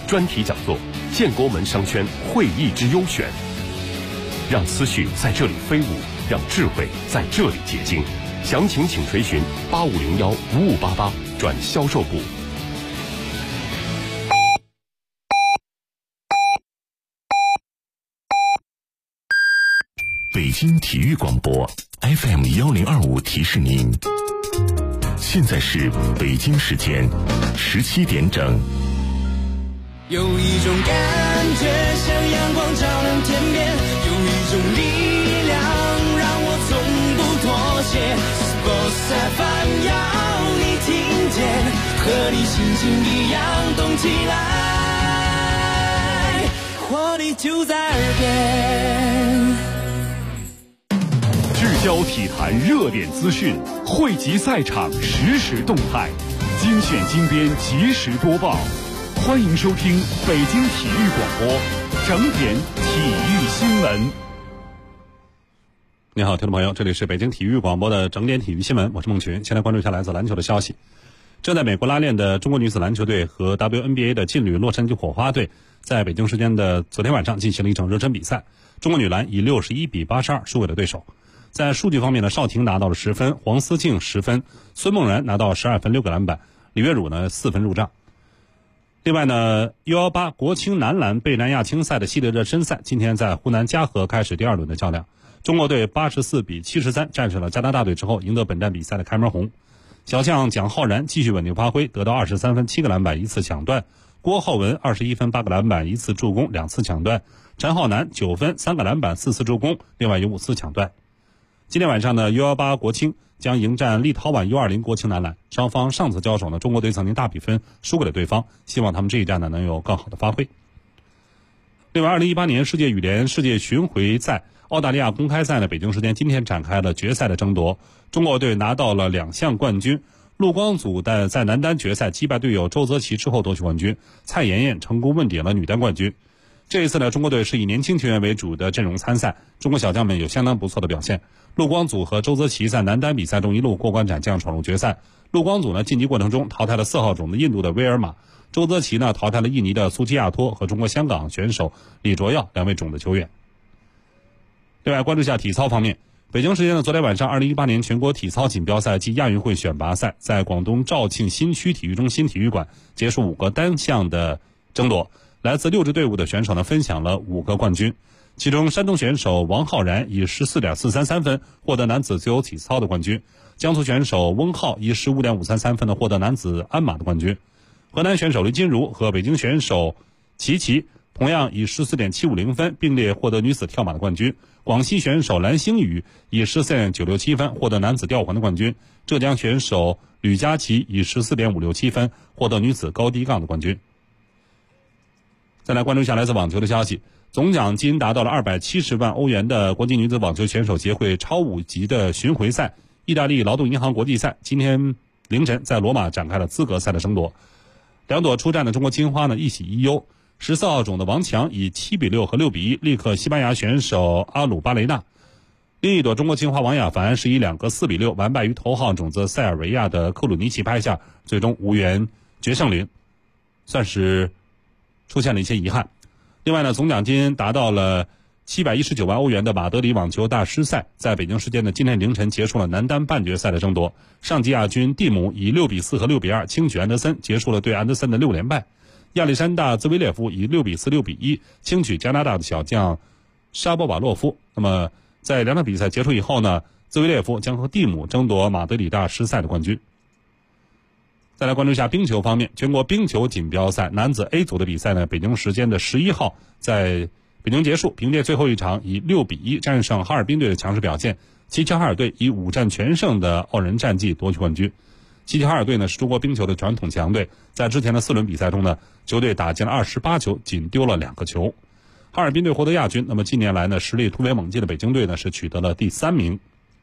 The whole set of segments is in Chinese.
专题讲座，建国门商圈会议之优选。让思绪在这里飞舞，让智慧在这里结晶。详情请垂询8501-5588转销售部。 北京体育广播 FM1025提示您，现在是北京时间17点整。 有一种感觉像阳光照亮天边，有一种力量让我从不妥协。Sports FM 要你听见，和你心情一样动起来，活力就在耳边。 聚焦体坛热点资讯，汇集赛场实时动态，精选精编及时播报。欢迎收听北京体育广播整点体育新闻。 你好，听众朋友，这里是北京体育广播的整点体育新闻，我是孟群。先来关注一下来自篮球的消息。正在美国拉练的中国女子篮球队和 WNBA 的劲旅洛杉矶火花队，在北京时间的昨天晚上进行了一场热身比赛。中国女篮以61-82输给了对手。在数据方面呢，邵婷拿到了10分，黄思静10分，孙梦然拿到12分6个篮板，李月汝呢4分入账。另外呢 U18 国青男篮北南亚青赛的系列热身赛今天在湖南嘉禾开始第2轮的较量。中国队84-73战胜了加拿大队之后，赢得本站比赛的开门红。小将蒋浩然继续稳定发挥，得到23分7个篮板1次抢断，郭浩文21分8个篮板1次助攻2次抢断，陈浩南9分3个篮板4次助攻，另外有5次抢断。今天晚上呢 U18 国青将迎战立陶宛 U20 国青男篮，双方上次交手呢，中国队曾经大比分输给了对方，希望他们这一战呢能有更好的发挥。另外2018年世界羽联世界巡回赛澳大利亚公开赛呢，北京时间今天展开了决赛的争夺，中国队拿到了2项冠军，陆光祖在男单决赛击败队友周泽奇之后夺取冠军，蔡妍妍成功问鼎了女单冠军。这一次呢，中国队是以年轻球员为主的阵容参赛，中国小将们有相当不错的表现。陆光祖和周泽奇在男单比赛中一路过关斩将闯入决赛。陆光祖呢晋级过程中淘汰了4号种的印度的威尔玛，周泽奇呢淘汰了印尼的苏基亚托和中国香港选手李卓耀2位种的球员。另外关注一下体操方面，北京时间的昨天晚上2018年全国体操锦标赛及亚运会选拔赛在广东肇庆新区体育中心体育馆结束5个单项的争夺，来自6支队伍的选手呢分享了5个冠军。其中山东选手王浩然以14.433分获得男子自由体操的冠军，江苏选手翁浩以15.533分的获得男子鞍马的冠军，河南选手李金如和北京选手齐齐同样以14.750分并列获得女子跳马的冠军，广西选手蓝星宇以14.967分获得男子吊环的冠军，浙江选手吕佳琪以14.567分获得女子高低杠的冠军。再来关注一下来自网球的消息，总奖金达到了270万欧元的国际女子网球选手协会超5级的巡回赛意大利劳动银行国际赛今天凌晨在罗马展开了资格赛的争夺。2朵出战的中国金花呢一喜一忧，14号种的王强以7-6和6-1力克西班牙选手阿鲁巴雷纳，另一朵中国金花王雅凡是以2个4-6完败于头号种子塞尔维亚的克鲁尼奇拍下，最终无缘决胜轮，算是出现了一些遗憾。另外呢，总奖金达到了719万欧元的马德里网球大师赛在北京时间的今天凌晨结束了男单半决赛的争夺，上级亚军蒂姆以6-4和6-2轻取安德森，结束了对安德森的6连败。亚历山大兹维列夫以6-4、6-1轻取加拿大的小将沙波瓦洛夫。那么在2场比赛结束以后呢，兹维列夫将和蒂姆争夺马德里大师赛的冠军。再来关注一下冰球方面，全国冰球锦标赛男子 A 组的比赛呢，北京时间的11号在北京结束，凭借最后一场以6-1战胜哈尔滨队的强势表现，齐齐哈尔队以5战全胜的傲人战绩夺取冠军。齐齐哈尔队呢是中国冰球的传统强队，在之前的4轮比赛中呢，球队打进了28球，仅丢了2个球。哈尔滨队获得亚军，那么近年来呢，实力突飞猛进的北京队呢是取得了第3名。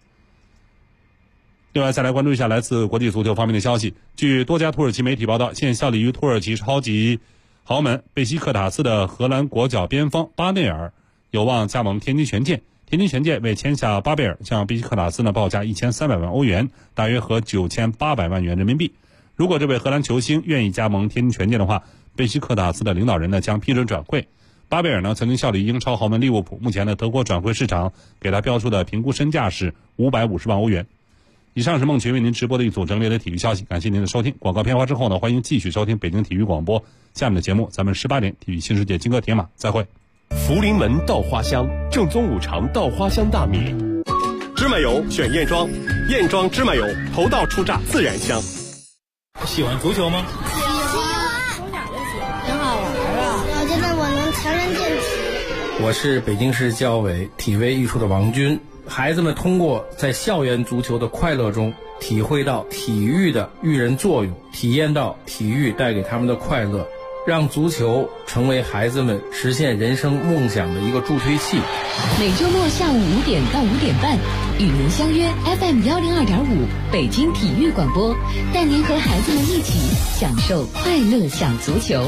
另外再来关注一下来自国际足球方面的消息，据多家土耳其媒体报道，现效力于土耳其超级豪门贝西克塔斯的荷兰国脚边锋巴内尔有望加盟天津权健，天津权健为签下巴贝尔向贝西克塔斯呢报价1300万欧元，大约合9800万元人民币。如果这位荷兰球星愿意加盟天津权健的话， 贝西克塔斯的领导人呢将批准转会。巴贝尔呢曾经效力英超豪门利物浦，目前呢德国转会市场给他标出的评估身价是550万欧元。以上是孟群为您直播的一组整理的体育消息，感谢您的收听。广告片花之后呢，欢迎继续收听北京体育广播下面的节目，咱们18点体育新世界金戈铁马再会。 福临门稻花香，正宗五常稻花香大米。芝麻油选燕庄，燕庄芝麻油，头道出榨自然香。 喜欢足球吗？ 喜欢，从小就喜欢，很好玩啊！我觉得我能强身健体。 我是北京市教委体卫艺术的王军。孩子们通过在校园足球的快乐中，体会到体育的育人作用，体验到体育带给他们的快乐，让足球成为孩子们实现人生梦想的一个助推器。 每周末下午5点到5点半，与您相约 FM102.5北京体育广播，带您和孩子们一起享受快乐小足球。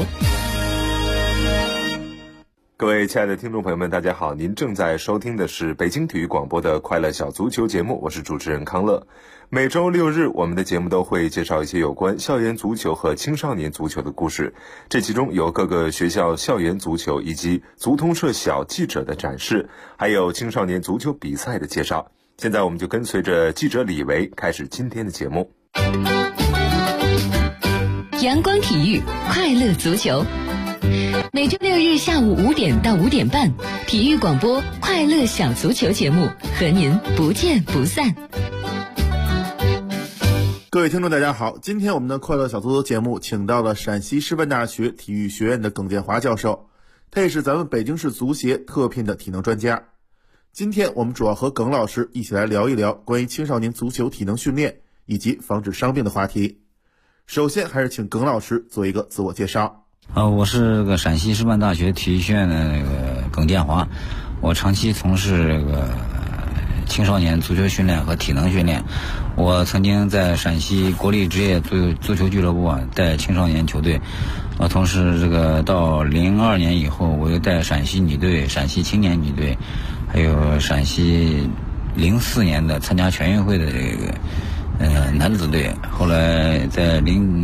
各位亲爱的听众朋友们，大家好，您正在收听的是北京体育广播的快乐小足球节目，我是主持人康乐。每周6日，我们的节目都会介绍一些有关校园足球和青少年足球的故事，这其中有各个学校校园足球以及足通社小记者的展示，还有青少年足球比赛的介绍。现在我们就跟随着记者李维开始今天的节目。 阳光体育，快乐足球。每周6日下午5点到5点半，体育广播快乐小足球节目和您不见不散。 各位听众大家好，今天我们的快乐小足球节目请到了陕西师范大学体育学院的耿建华教授，他也是咱们北京市足协特聘的体能专家。今天我们主要和耿老师一起来聊一聊关于青少年足球体能训练以及防止伤病的话题。首先还是请耿老师做一个自我介绍。 我是个陕西师范大学体育学院的那个耿建华，我长期从事这个青少年足球训练和体能训练。我曾经在陕西国立职业足球俱乐部带青少年球队，同时这个到02年以后，我又带陕西女队、陕西青年女队，还有陕西04年的参加全运会的这个男子队。后来在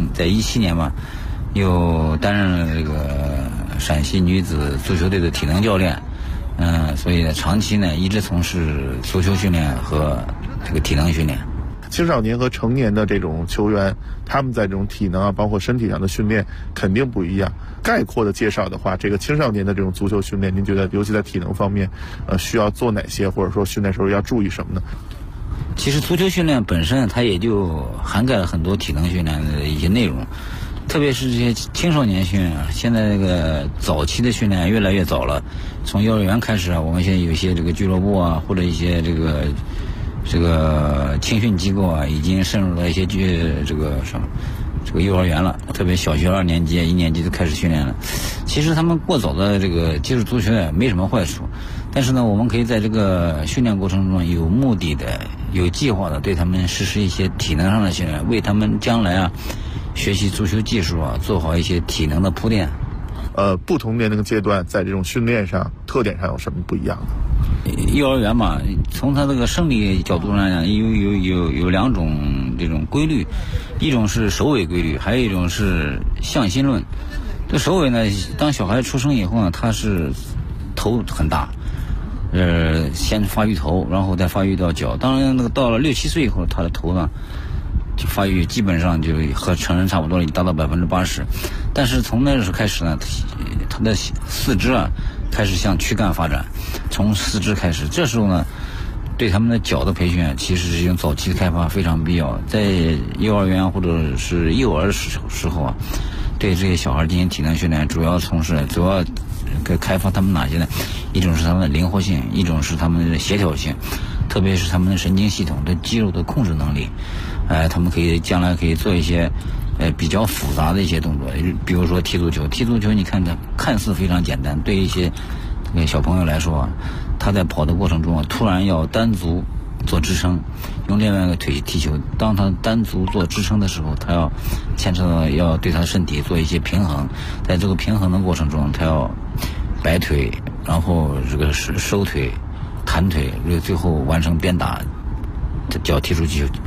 17年吧，又担任了这个陕西女子足球队的体能教练，所以呢，长期呢一直从事足球训练和这个体能训练。 青少年和成年的这种球员，他们在这种体能包括身体上的训练肯定不一样。概括的介绍的话，这个青少年的这种足球训练，您觉得尤其在体能方面，需要做哪些，或者说训练时候要注意什么呢？ 其实足球训练本身它也就涵盖了很多体能训练的一些内容。特别是这些青少年训练现在这个早期的训练越来越早了。从幼儿园开始我们现在有一些这个俱乐部或者一些这个青训机构已经渗入了一些这个幼儿园了，特别小学2年级、1年级就开始训练了。其实他们过早的这个接触足球也没什么坏处，但是呢，我们可以在这个训练过程中有目的的、有计划的对他们实施一些体能上的训练，为他们将来学习足球技术做好一些体能的铺垫。 不同年龄阶段在这种训练上特点上有什么不一样的？ 幼儿园嘛，从它这个生理角度上讲，有2种这种规律，一种是首尾规律，还有一种是向心论。这首尾呢，当小孩出生以后呢，他是头很大，先发育头，然后再发育到脚。当然，到了6、7岁以后，他的头呢就发育基本上就和成人差不多了，已经达到80%。但是从那时候开始呢，他的四肢开始向躯干发展，从四肢开始。这时候呢，对他们的脚的培训其实是一种早期的开发非常必要。在幼儿园或者是幼儿时候对这些小孩进行体能训练，主要开发他们哪些呢？一种是他们的灵活性，一种是他们的协调性，特别是他们的神经系统的肌肉的控制能力。他们将来可以做一些比较复杂的一些动作，比如说踢足球。踢足球你看它看似非常简单，对一些小朋友来说，他在跑的过程中突然要单足做支撑，用另外一个腿踢球。当他单足做支撑的时候，他要牵扯到要对他的身体做一些平衡，在这个平衡的过程中，他要摆腿，然后这个收腿、弹腿，最后完成鞭打，脚踢出去，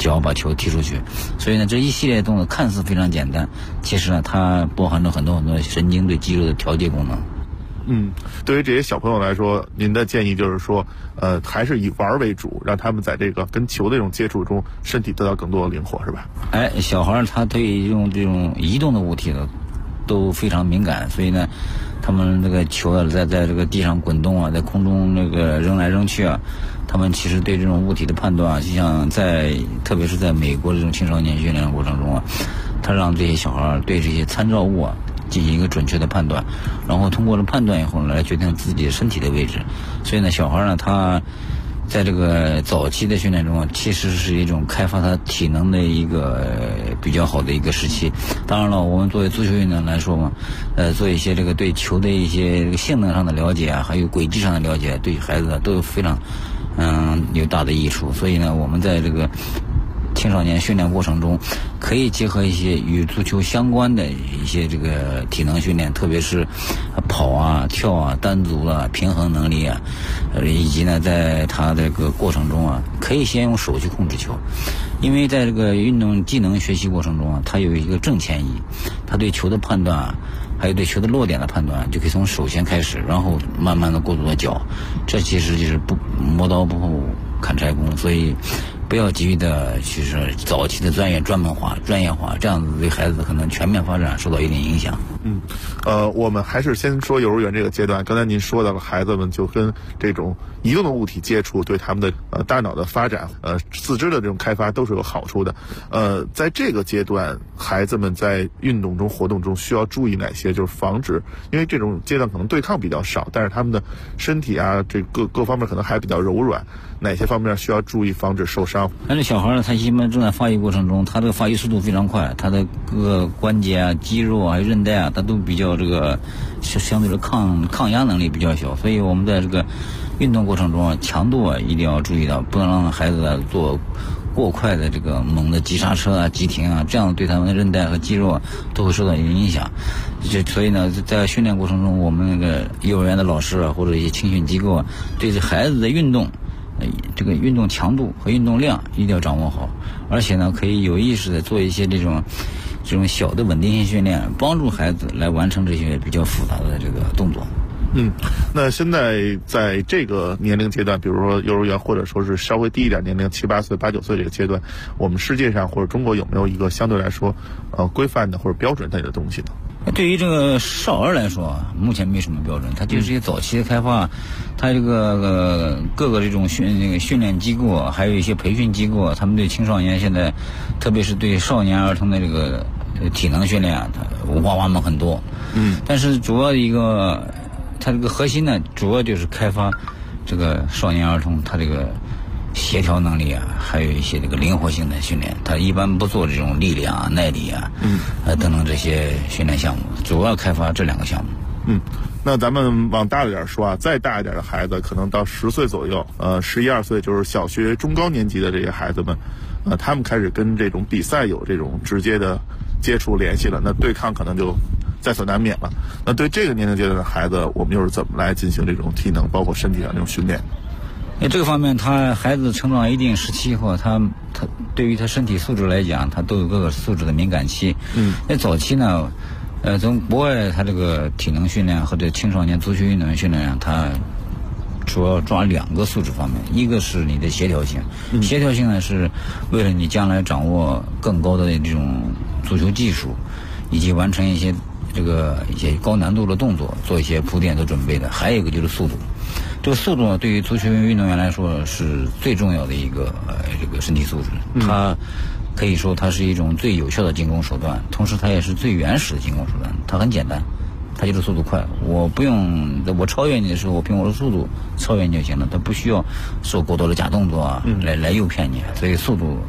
脚把球踢出去。所以呢，这一系列动作看似非常简单，其实呢，它包含着很多神经对肌肉的调节功能。 对于这些小朋友来说，您的建议就是说，还是以玩为主，让他们在这个跟球的这种接触中，身体得到更多的灵活，是吧？ 小孩他对用这种移动的物体呢，都非常敏感，所以呢，他们这个球啊，在这个地上滚动啊，在空中那个扔来扔去啊，他们其实对这种物体的判断啊，就像特别是在美国这种青少年训练的过程中啊，他让这些小孩对这些参照物啊进行一个准确的判断，然后通过了判断以后呢，来决定自己身体的位置。所以呢，小孩呢，他在这个早期的训练中，其实是一种开发他体能的一个比较好的一个时期。当然了，我们作为足球运动员来说嘛，做一些这个对球的一些这个性能上的了解啊，还有轨迹上的了解，对孩子都有非常有大的益处。所以呢，我们在这个青少年训练过程中，可以结合一些与足球相关的一些这个体能训练，特别是跑啊、跳啊、单足啊、平衡能力啊，以及呢，在他这个过程中啊，可以先用手去控制球，因为在这个运动技能学习过程中啊，他有一个正前移，他对球的判断啊，还有对球的落点的判断，就可以从手先开始，然后慢慢的过渡到脚，这其实就是磨刀不误砍柴工，所以不要急于的去是早期的专业化，这样子对孩子可能全面发展受到一定影响。 我们还是先说幼儿园这个阶段。刚才您说到了，孩子们就跟这种移动的物体接触，对他们的大脑的发展、四肢的这种开发都是有好处的。在这个阶段，孩子们在运动中、活动中需要注意哪些？就是防止，因为这种阶段可能对抗比较少，但是他们的身体啊，这各方面可能还比较柔软，哪些方面需要注意防止受伤？ 但是小孩呢，他一般正在发育过程中，他这个发育速度非常快，他的各个关节啊、肌肉啊、韧带啊，他都比较这个相对的抗压能力比较小，所以我们在这个运动过程中啊，强度啊一定要注意到，不能让孩子做过快的这个猛的急刹车啊、急停啊，这样对他们的韧带和肌肉啊都会受到一定影响。所以呢，在训练过程中，我们那个幼儿园的老师啊，或者一些青训机构啊，对这孩子的运动这个运动强度和运动量一定要掌握好，而且呢，可以有意识的做一些这种小的稳定性训练，帮助孩子来完成这些比较复杂的这个动作。 那现在在这个年龄阶段，比如说幼儿园，或者说是稍微低一点年龄7、8岁、8、9岁这个阶段，我们世界上或者中国有没有一个相对来说规范的或者标准类的东西呢？ 对于这个少儿来说，目前没什么标准，它就是一些早期的开发，它这个各个这种训练机构，还有一些培训机构，他们对青少年现在，特别是对少年儿童的这个体能训练，它五花八门很多。但是主要的一个，它这个核心呢，主要就是开发这个少年儿童他这个协调能力啊，还有一些这个灵活性的训练，他一般不做这种力量啊、耐力啊，等等这些训练项目，主要开发这2个项目。 那咱们往大了点说啊，再大一点的孩子，可能到10岁左右，11、12岁就是小学中高年级的这些孩子们，他们开始跟这种比赛有这种直接的接触联系了，那对抗可能就在所难免了。那对这个年龄阶段的孩子，我们又是怎么来进行这种体能，包括身体上这种训练？ 这个方面，孩子成长一定时期以后，他对于他身体素质来讲，他都有各个素质的敏感期。在早期呢，从国外他这个体能训练和这青少年足球运动员训练，他主要抓2个素质方面，一个是你的协调性，协调性呢是为了你将来掌握更高的这种足球技术，以及完成一些高难度的动作，做一些铺垫的准备的。还有一个就是速度。这个速度呢，对于足球运动员来说是最重要的一个这个身体素质。它可以说它是一种最有效的进攻手段，同时它也是最原始的进攻手段。它很简单，它就是速度快。我超越你的时候，我凭我的速度超越你就行了，它不需要做过多的假动作啊，来诱骗你。所以速度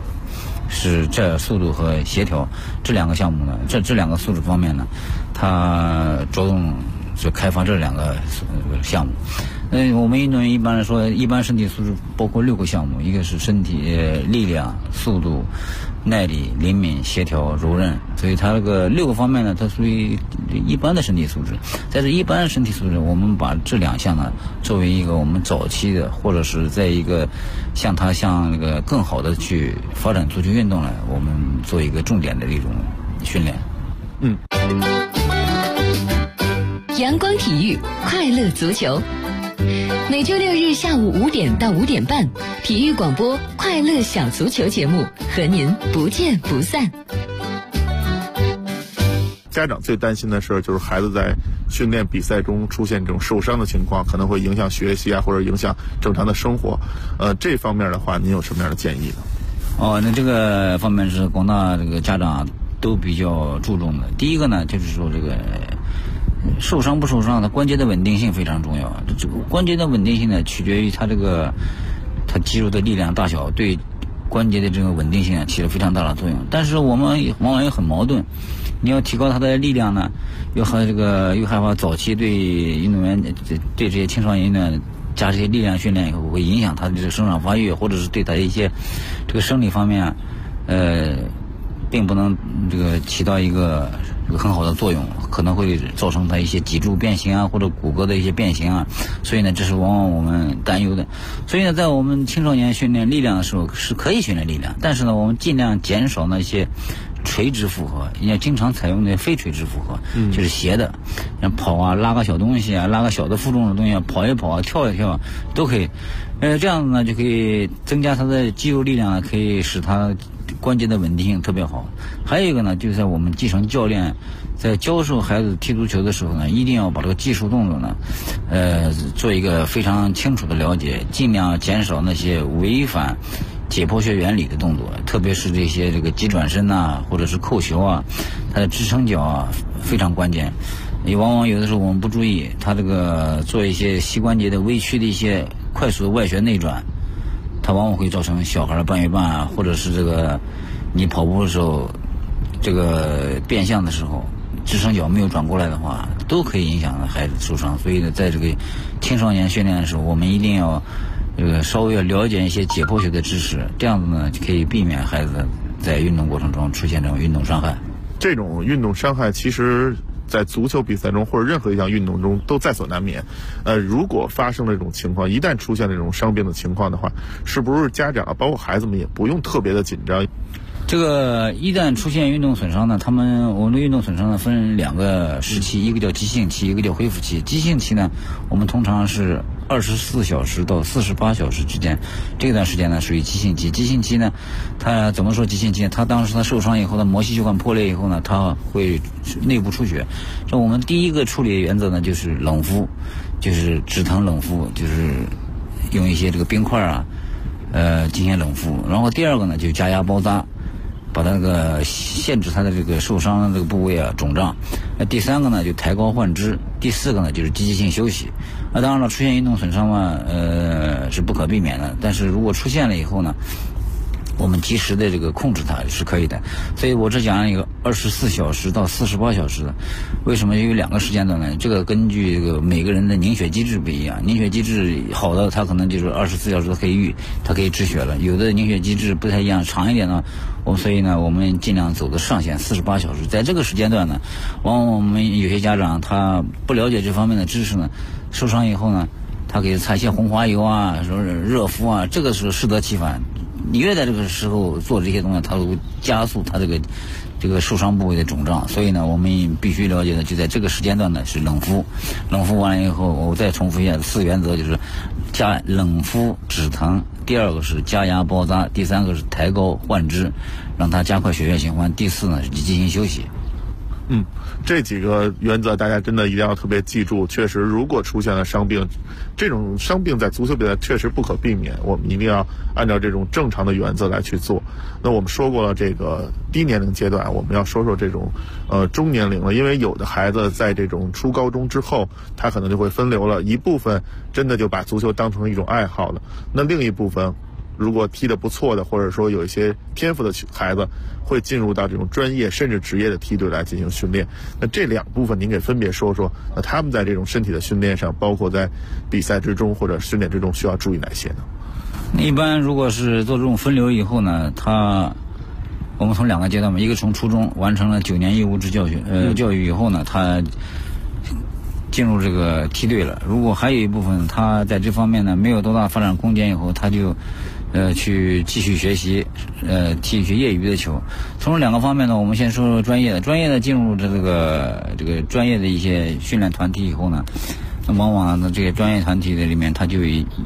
和协调这2个项目呢，这2个素质方面呢，它着重就开发这2个项目。我们运动员一般来说，一般身体素质包括6个项目，一个是身体力量、速度、耐力、灵敏、协调、柔韧，所以它这个6个方面呢，它属于一般的身体素质。在这一般身体素质，我们把这2项呢作为一个我们早期的，或者是在一个向那个更好的去发展足球运动呢，我们做一个重点的一种训练。 阳光体育，快乐足球。每周6日下午5点到5点半，体育广播快乐小足球节目和您不见不散。 家长最担心的事就是孩子在训练比赛中出现这种受伤的情况，可能会影响学习或者影响正常的生活。这方面的话，您有什么样的建议呢？ 那这个方面是广大这个家长都比较注重的。第一个呢，就是说这个受伤不受伤，它关节的稳定性非常重要。这个关节的稳定性呢，取决于它肌肉的力量大小，对关节的这个稳定性起了非常大的作用。但是我们往往也很矛盾，你要提高它的力量呢，又害怕早期对运动员对这些青少年运动员加这些力量训练以后，会影响他的这个生长发育，或者是对他一些这个生理方面并不能这个起到一个很好的作用，可能会造成他一些脊柱变形或者骨骼的一些变形所以呢，这是往往我们担忧的。所以呢，在我们青少年训练力量的时候是可以训练力量，但是呢，我们尽量减少那些垂直负荷，人家经常采用的非垂直负荷，就是斜的，像跑拉个小东西拉个小的负重的东西跑一跑跳一跳都可以。这样子呢，就可以增加他的肌肉力量，可以使他关节的稳定性特别好。还有一个呢，就是在我们基层教练在教授孩子踢足球的时候呢，一定要把这个技术动作呢做一个非常清楚的了解，尽量减少那些违反解剖学原理的动作，特别是这些这个急转身或者是扣球它的支撑脚非常关键。也往往有的时候我们不注意，它这个做一些膝关节的微曲的一些快速的外旋内转，它往往会造成小孩半月半或者是这个你跑步的时候这个变向的时候支撑脚没有转过来的话，都可以影响孩子受伤。所以呢，在这个青少年训练的时候，我们一定要稍微要了解一些解剖学的知识，这样子呢就可以避免孩子在运动过程中出现这种运动伤害。 这种运动伤害其实在足球比赛中或者任何一项运动中都在所难免。如果发生这种情况，一旦出现这种伤病的情况的话，是不是家长包括孩子们也不用特别的紧张？ 这个一旦出现运动损伤呢，我们的运动损伤呢分2个时期，一个叫急性期，一个叫恢复期。急性期呢，我们通常是24小时到48小时之间，这段时间呢属于急性期。急性期呢，它怎么说急性期呢？它当时它受伤以后呢，膜细血管破裂以后呢，它会内部出血。这我们第一个处理原则呢就是冷敷，就是止疼冷敷，就是用一些这个冰块进行冷敷。然后第2个呢就加压包扎，把它限制它的这个受伤的这个部位肿胀。第3个呢就抬高换肢。第4个呢就是积极性休息。当然了，出现运动损伤是不可避免的，但是如果出现了以后呢，我们及时的这个控制它是可以的。所以我只讲一个24小时到48小时的。为什么有2个时间段呢？这个根据这个每个人的凝血机制不一样，凝血机制好的它可能就是24小时都可以它可以止血了，有的凝血机制不太一样，长一点呢，所以呢我们尽量走的上限48小时。在这个时间段呢，往往我们有些家长他不了解这方面的知识呢，受伤以后呢，他给擦一些红花油热敷这个是适得其反。你越在这个时候做这些东西，它会加速它这个受伤部位的肿胀。所以呢，我们必须了解的就在这个时间段呢是冷敷。冷敷完了以后，我再重复一下4原则，就是冷敷止疼，第2个是加压包扎，第3个是抬高换肢，让它加快血液循环，第4呢是进行休息。 这几个原则大家真的一定要特别记住。确实，如果出现了伤病，这种伤病在足球比赛确实不可避免，我们一定要按照这种正常的原则来去做。那我们说过了这个低年龄阶段，我们要说说这种中年龄了，因为有的孩子在这种初高中之后，他可能就会分流了，一部分真的就把足球当成一种爱好了，那另一部分如果踢得不错的，或者说有一些天赋的孩子，会进入到这种专业甚至职业的梯队来进行训练。那这两部分您给分别说说，那他们在这种身体的训练上，包括在比赛之中或者训练之中需要注意哪些呢？ 一般如果是做这种分流以后呢，我们从2个阶段嘛，一个从初中完成了9年义务制教育以后呢，他进入这个梯队了。如果还有一部分他在这方面呢没有多大发展空间以后，他就去继续学习踢一些业余的球。从2个方面呢，我们先说说专业的进入这个专业的一些训练团体以后呢，那往往呢这些专业团体的里面，他就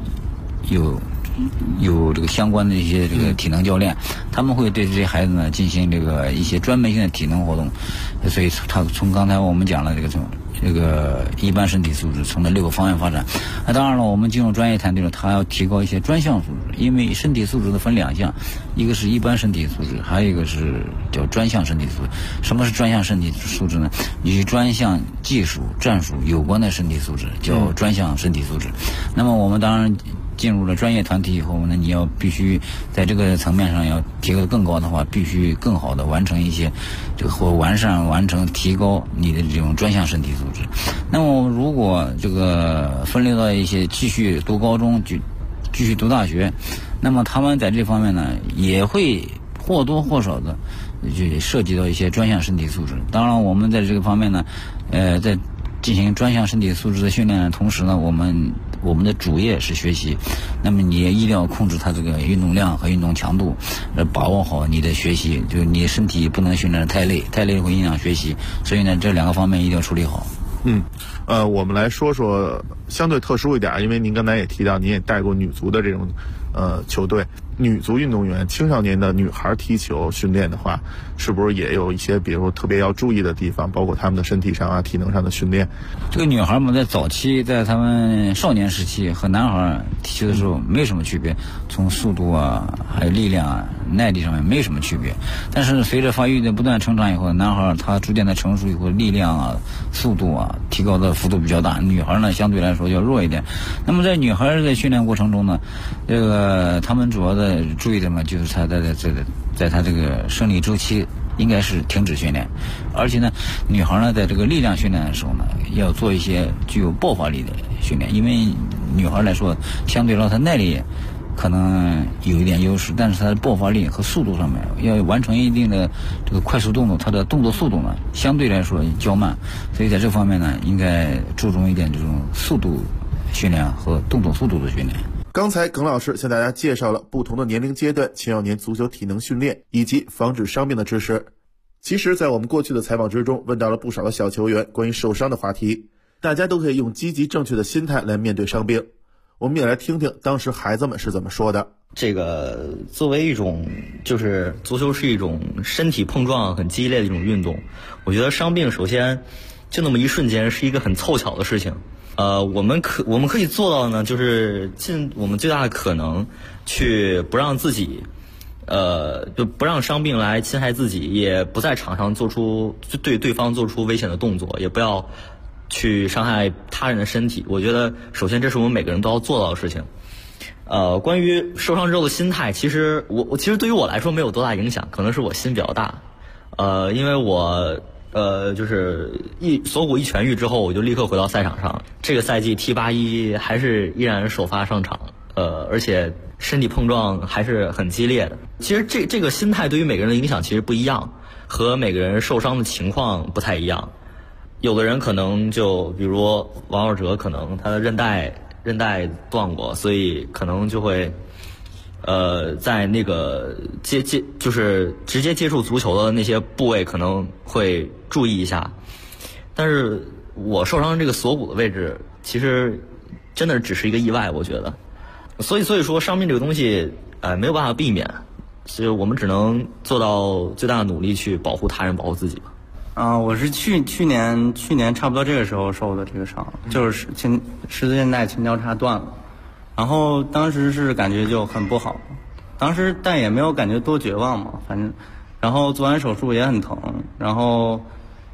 有这个相关的一些这个体能教练，他们会对这些孩子呢进行这个一些专门性的体能活动。所以他从刚才我们讲了这个一般身体素质，从这6个方面发展。那当然了，我们进入专业团队了，他要提高一些专项素质，因为身体素质的分2项，一个是一般身体素质，还有一个是叫专项身体素质。什么是专项身体素质呢？与专项技术、战术有关的身体素质叫专项身体素质。那么我们当然进入了专业团体以后呢，你要必须在这个层面上要提高更高的话，必须更好的完成一些或完成提高你的这种专项身体素质。那么如果这个分流到一些继续读高中继续读大学，那么他们在这方面呢也会或多或少的就涉及到一些专项身体素质。当然我们在这个方面呢在进行专项身体素质的训练的同时呢，我们的主业是学习，那么你也一定要控制它这个运动量和运动强度，把握好你的学习，就你身体不能训练得太累会影响学习，所以呢这2个方面一定要处理好。 我们来说说相对特殊一点，因为您刚才也提到您也带过女足的这种球队，女足运动员青少年的女孩踢球训练的话，是不是也有一些比如特别要注意的地方，包括他们的身体上啊体能上的训练？ 这个女孩们在早期在她们少年时期和男孩踢球的时候没什么区别，从速度啊还有力量啊耐力上面没什么区别。但是随着发育的不断成长以后，男孩他逐渐的成熟以后，力量啊速度啊提高的幅度比较大，女孩呢相对来说要弱一点。那么在女孩在训练过程中呢，这个他们主要的注意的呢，就是他在他这个生理周期应该是停止训练，而且呢，女孩呢在这个力量训练的时候呢，要做一些具有爆发力的训练，因为女孩来说，相对来说她耐力可能有一点优势，但是她的爆发力和速度上面要完成一定的这个快速动作，她的动作速度呢相对来说较慢，所以在这方面呢，应该注重一点这种速度训练和动作速度的训练。 刚才耿老师向大家介绍了不同的年龄阶段青少年足球体能训练以及防止伤病的知识。其实在我们过去的采访之中问到了不少的小球员关于受伤的话题，大家都可以用积极正确的心态来面对伤病。我们也来听听当时孩子们是怎么说的。 这个作为一种就是足球是一种身体碰撞很激烈的一种运动，我觉得伤病首先就那么一瞬间是一个很凑巧的事情。我们可以做到呢，就是尽我们最大的可能去不让自己就不让伤病来侵害自己，也不在场上对对方做出危险的动作，也不要去伤害他人的身体。我觉得首先这是我们每个人都要做到的事情。关于受伤之后的心态，其实我其实对于我来说没有多大影响，可能是我心比较大。因为我就是锁骨一痊愈之后，我就立刻回到赛场上。这个赛季 T81还是依然首发上场，而且身体碰撞还是很激烈的。其实这个心态对于每个人的影响其实不一样，和每个人受伤的情况不太一样。有的人可能就比如王浩哲，可能他的韧带断过，所以可能就会在那个就是直接接触足球的那些部位可能会注意一下。但是我受伤这个锁骨的位置其实真的只是一个意外，我觉得。所以说伤病这个东西没有办法避免，所以我们只能做到最大的努力去保护他人保护自己吧。 我是去年差不多这个时候受的这个伤，就是十字韧带前交叉断了，然后当时是感觉就很不好，但也没有感觉多绝望嘛，反正，然后做完手术也很疼，然后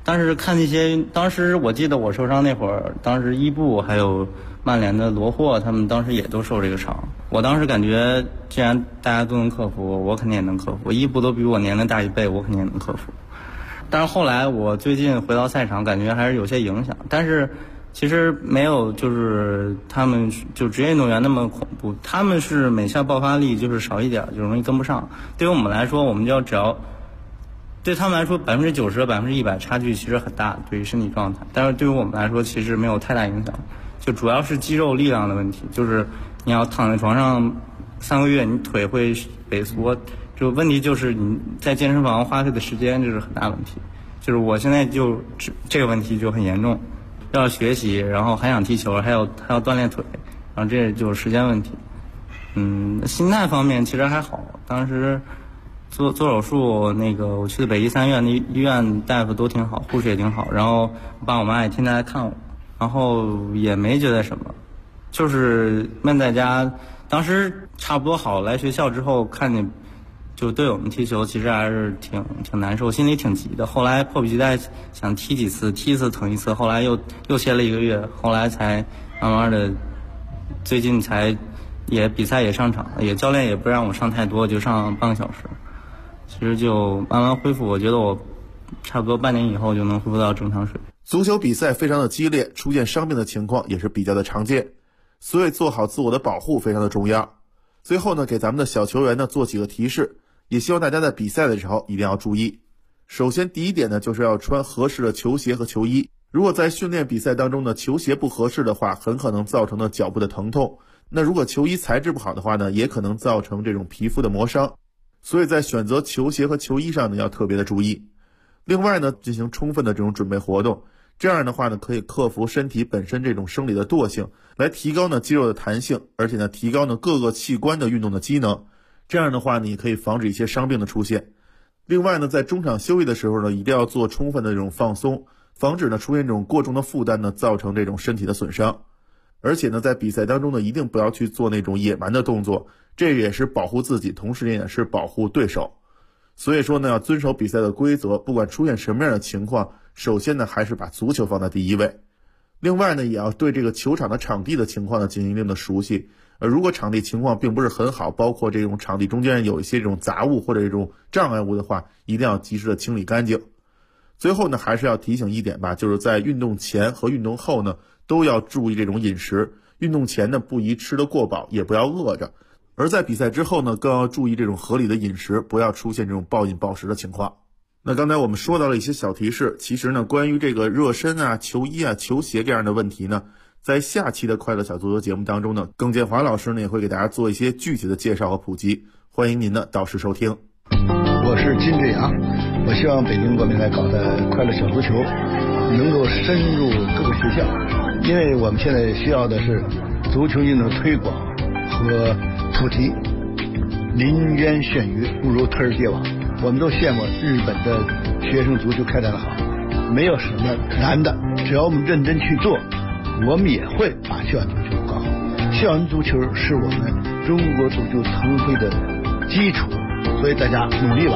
当时看那些，当时我记得我受伤那会儿，当时伊布还有曼联的罗霍，他们当时也都受这个伤。我当时感觉，既然大家都能克服，我肯定也能克服。伊布都比我年龄大1倍，我肯定也能克服。但是后来我最近回到赛场，感觉还是有些影响。但是其实没有，就是他们就职业运动员那么恐怖。他们是每下爆发力就是少一点，就容易跟不上。对于我们来说，我们就只要。对他们来说，90%和100%差距其实很大，对于身体状态。但是对于我们来说，其实没有太大影响，就主要是肌肉力量的问题。就是你要躺在床上3个月，你腿会萎缩。就问题就是你在健身房花费的时间就是很大问题。就是我现在就这个问题就很严重，要学习，然后还想踢球，还要锻炼腿，然后这就是时间问题。心态方面其实还好，当时。做手术，那个我去的北医3院，那医院大夫都挺好，护士也挺好，然后我爸我妈也天天来看我，然后也没觉得什么，就是闷在家。当时差不多好，来学校之后看见就队友们踢球，其实还是挺难受，心里挺急的。后来迫不及待想踢几次，踢一次疼一次，后来又歇了1个月，后来才慢慢的，最近才也比赛也上场，也教练也不让我上太多，就上半个小时。其实就慢慢恢复，我觉得我差不多半年以后就能恢复到正常水平。 足球比赛非常的激烈，出现伤病的情况也是比较的常见，所以做好自我的保护非常的重要。最后呢，给咱们的小球员呢做几个提示，也希望大家在比赛的时候一定要注意。首先第一点呢，就是要穿合适的球鞋和球衣。如果在训练比赛当中呢，球鞋不合适的话，很可能造成的脚部的疼痛。那如果球衣材质不好的话呢，也可能造成这种皮肤的磨伤。所以在选择球鞋和球衣上呢，要特别的注意。另外呢，进行充分的这种准备活动，这样的话呢，可以克服身体本身这种生理的惰性，来提高呢肌肉的弹性，而且呢提高呢各个器官的运动的机能。这样的话呢，也可以防止一些伤病的出现。另外呢，在中场休息的时候呢，一定要做充分的这种放松，防止呢出现这种过重的负担呢，造成这种身体的损伤。而且呢，在比赛当中呢，一定不要去做那种野蛮的动作，这也是保护自己，同时也是保护对手。所以说呢，要遵守比赛的规则，不管出现什么样的情况，首先呢，还是把足球放在第一位。另外呢，也要对这个球场的场地的情况呢进行一定的熟悉。如果场地情况并不是很好，包括这种场地中间有一些这种杂物或者这种障碍物的话，一定要及时的清理干净。最后呢，还是要提醒一点吧，就是在运动前和运动后呢，都要注意这种饮食。运动前呢，不宜吃得过饱，也不要饿着；而在比赛之后呢，更要注意这种合理的饮食，不要出现这种暴饮暴食的情况。那刚才我们说到了一些小提示，其实呢，关于这个热身啊、球衣啊、球鞋这样的问题呢，在下期的快乐小足球节目当中呢，耿建华老师呢也会给大家做一些具体的介绍和普及，欢迎您呢到时收听。 我是金志阳，我希望北京国民来搞的快乐小足球能够深入各个学校，因为我们现在需要的是足球运动推广和普及。临渊羡鱼，不如推而结网。我们都羡慕日本的学生足球开展的好，没有什么难的，只要我们认真去做，我们也会把校园足球搞好。校园足球是我们中国足球腾飞的基础，所以大家努力吧。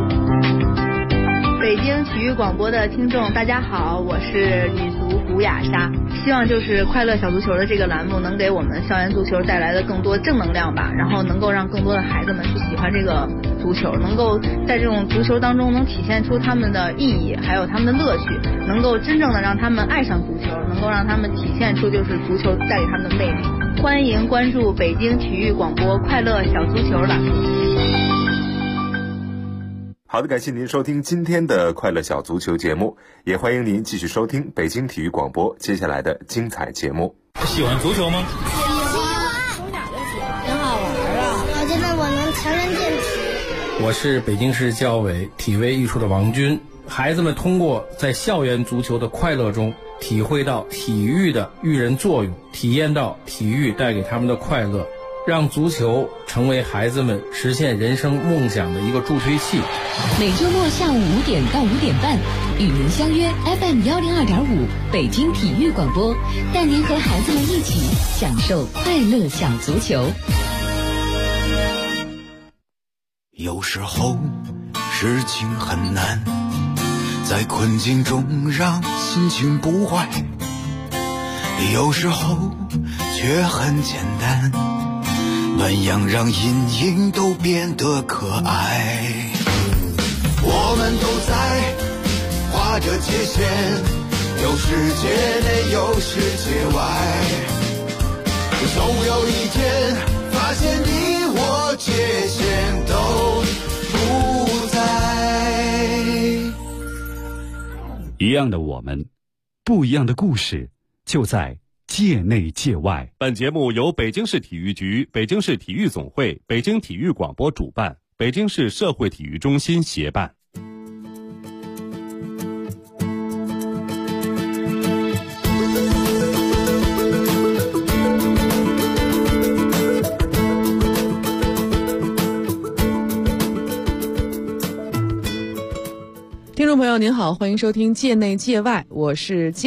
北京体育广播的听众大家好，我是女足古雅莎，希望就是快乐小足球的这个栏目能给我们校园足球带来的更多正能量吧，然后能够让更多的孩子们去喜欢这个足球，能够在这种足球当中能体现出他们的意义还有他们的乐趣，能够真正的让他们爱上足球，能够让他们体现出就是足球带给他们的魅力。欢迎关注北京体育广播快乐小足球栏目。 好的，感谢您收听今天的快乐小足球节目，也欢迎您继续收听北京体育广播接下来的精彩节目。 喜欢足球吗？ 喜欢，从小就喜欢，挺好玩啊！我觉得我能强身健体。 我是北京市教委体卫艺术的王军，孩子们通过在校园足球的快乐中，体会到体育的育人作用，体验到体育带给他们的快乐，让足球成为孩子们实现人生梦想的一个助推器。 每周末下午5点到5点半，与您相约 FM102.5北京体育广播，带您和孩子们一起享受快乐小足球。 有时候事情很难， 在困境中让心情不坏，有时候却很简单，暖阳让阴影都变得可爱。我们都在画着界限，有世界内有世界外，总有一天发现你我界限都不在。 一样的我们，不一样的故事，就在界内界外。 本节目由北京市体育局、北京市体育总会、北京体育广播主办，北京市社会体育中心协办。 听众朋友您好，欢迎收听界内界外，我是